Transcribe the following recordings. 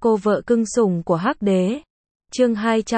Cô vợ cưng sủng của Hắc Đế. Chương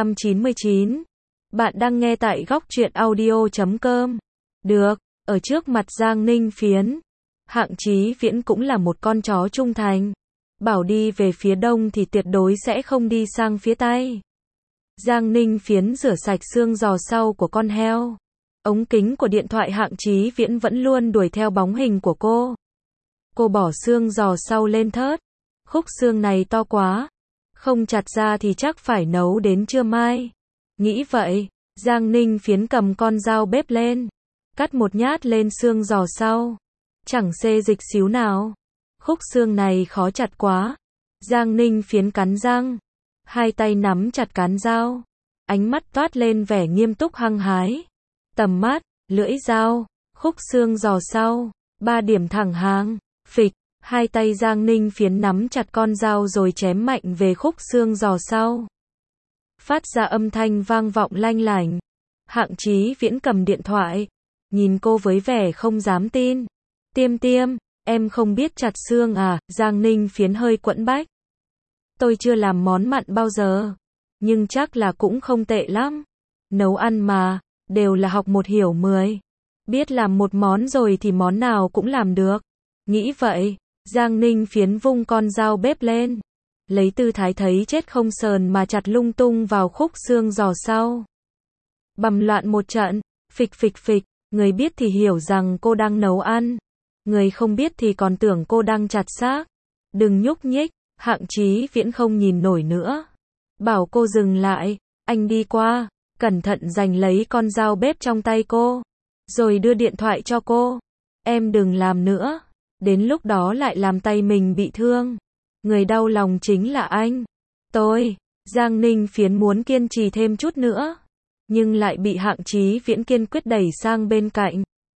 299. Bạn đang nghe tại góc truyện audio.com. Được, ở trước mặt Giang Ninh Phiến, Hạng Chí Viễn cũng là một con chó trung thành. Bảo đi về phía đông thì tuyệt đối sẽ không đi sang phía tây. Giang Ninh Phiến rửa sạch xương giò sau của con heo. Ống kính của điện thoại Hạng Chí Viễn vẫn luôn đuổi theo bóng hình của cô. Cô bỏ xương giò sau lên thớt. Khúc xương này to quá. Không chặt ra thì chắc phải nấu đến trưa mai. Nghĩ vậy, Giang Ninh Phiến cầm con dao bếp lên. Cắt một nhát lên xương giò sau. Chẳng xê dịch xíu nào. Khúc xương này khó chặt quá. Giang Ninh Phiến cắn răng. Hai tay nắm chặt cán dao. Ánh mắt toát lên vẻ nghiêm túc hăng hái. Tầm mắt, lưỡi dao, khúc xương giò sau. 3 điểm thẳng hàng. Phịch. Hai tay Giang Ninh Phiến nắm chặt con dao rồi chém mạnh về khúc xương giò sau. Phát ra âm thanh vang vọng lanh lảnh. Hạng Chí Viễn cầm điện thoại. Nhìn cô với vẻ không dám tin. Tiêm, em không biết chặt xương à? Giang Ninh Phiến hơi quẫn bách. Tôi chưa làm món mặn bao giờ. Nhưng chắc là cũng không tệ lắm. Nấu ăn mà, đều là học một hiểu 10. Biết làm một món rồi thì món nào cũng làm được. Nghĩ vậy, Giang Ninh Phiến vung con dao bếp lên. Lấy tư thái thấy chết không sờn mà chặt lung tung vào khúc xương giò sau. Bầm loạn một trận, phịch. Người biết thì hiểu rằng cô đang nấu ăn. Người không biết thì còn tưởng cô đang chặt xác. Đừng nhúc nhích. Hạng Chí Viễn không nhìn nổi nữa. Bảo cô dừng lại. Anh đi qua, cẩn thận giành lấy con dao bếp trong tay cô. Rồi đưa điện thoại cho cô. Em đừng làm nữa. Đến lúc đó lại làm tay mình bị thương. Người đau lòng chính là anh. Tôi. Giang Ninh Phiến muốn kiên trì thêm chút nữa. Nhưng lại bị Hạng Chí Viễn kiên quyết đẩy sang bên cạnh.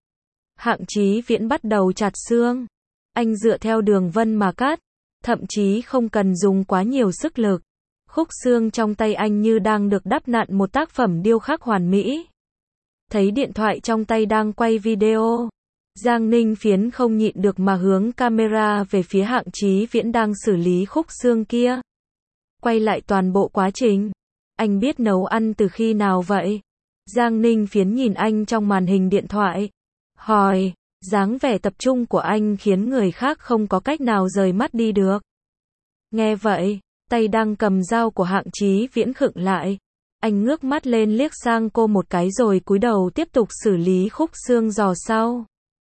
Hạng Chí Viễn bắt đầu chặt xương. Anh dựa theo đường vân mà cắt. Thậm chí không cần dùng quá nhiều sức lực. Khúc xương trong tay anh như đang được đắp nặn một tác phẩm điêu khắc hoàn mỹ. Thấy điện thoại trong tay đang quay video. Giang Ninh Phiến không nhịn được mà hướng camera về phía Hạng Chí Viễn đang xử lý khúc xương kia. Quay lại toàn bộ quá trình. Anh biết nấu ăn từ khi nào vậy? Giang Ninh Phiến nhìn anh trong màn hình điện thoại. Hỏi, dáng vẻ tập trung của anh khiến người khác không có cách nào rời mắt đi được. Nghe vậy, tay đang cầm dao của Hạng Chí Viễn khựng lại. Anh ngước mắt lên liếc sang cô một cái rồi cúi đầu tiếp tục xử lý khúc xương giò sau.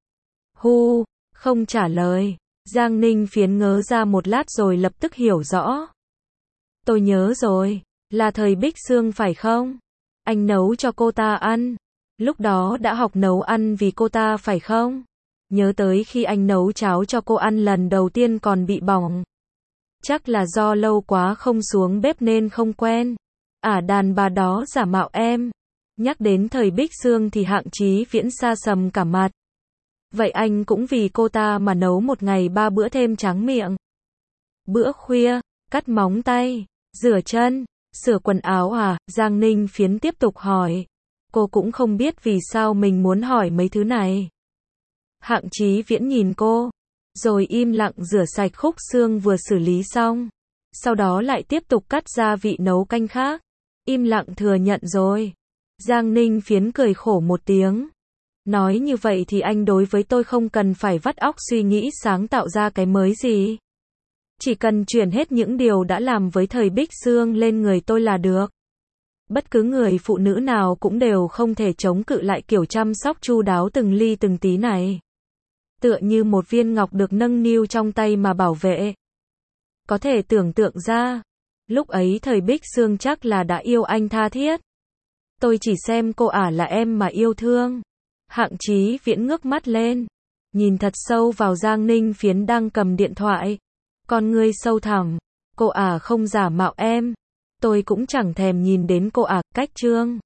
Không trả lời. Giang Ninh Phiến ngớ ra một lát rồi lập tức hiểu rõ. Tôi nhớ rồi, là thời Bích Sương phải không? Anh nấu cho cô ta ăn. Lúc đó đã học nấu ăn vì cô ta phải không? Nhớ tới khi anh nấu cháo cho cô ăn lần đầu tiên còn bị bỏng. Chắc là do lâu quá không xuống bếp nên không quen. Đàn bà đó giả mạo em. Nhắc đến thời Bích Sương thì Hạng Chí Viễn sa sầm cả mặt. Vậy anh cũng vì cô ta mà nấu một ngày 3 bữa thêm tráng miệng. Bữa khuya, cắt móng tay, rửa chân, sửa quần áo à? Giang Ninh Phiến tiếp tục hỏi. Cô cũng không biết vì sao mình muốn hỏi mấy thứ này. Hạng Chí Viễn nhìn cô, rồi im lặng rửa sạch khúc xương vừa xử lý xong. Sau đó lại tiếp tục cắt gia vị nấu canh khác. Im lặng thừa nhận rồi. Giang Ninh Phiến cười khổ một tiếng. Nói như vậy thì anh đối với tôi không cần phải vắt óc suy nghĩ sáng tạo ra cái mới gì. Chỉ cần chuyển hết những điều đã làm với thời Bích Sương lên người tôi là được. Bất cứ người phụ nữ nào cũng đều không thể chống cự lại kiểu chăm sóc chu đáo từng ly từng tí này. Tựa như một viên ngọc được nâng niu trong tay mà bảo vệ. Có thể tưởng tượng ra, lúc ấy thời Bích Sương chắc là đã yêu anh tha thiết. Tôi chỉ xem cô là em mà yêu thương. Hạng Chí Viễn ngước mắt lên, nhìn thật sâu vào Giang Ninh Phiến đang cầm điện thoại. Con ngươi sâu thẳm, cô không giả mạo em. Tôi cũng chẳng thèm nhìn đến cô cách trương.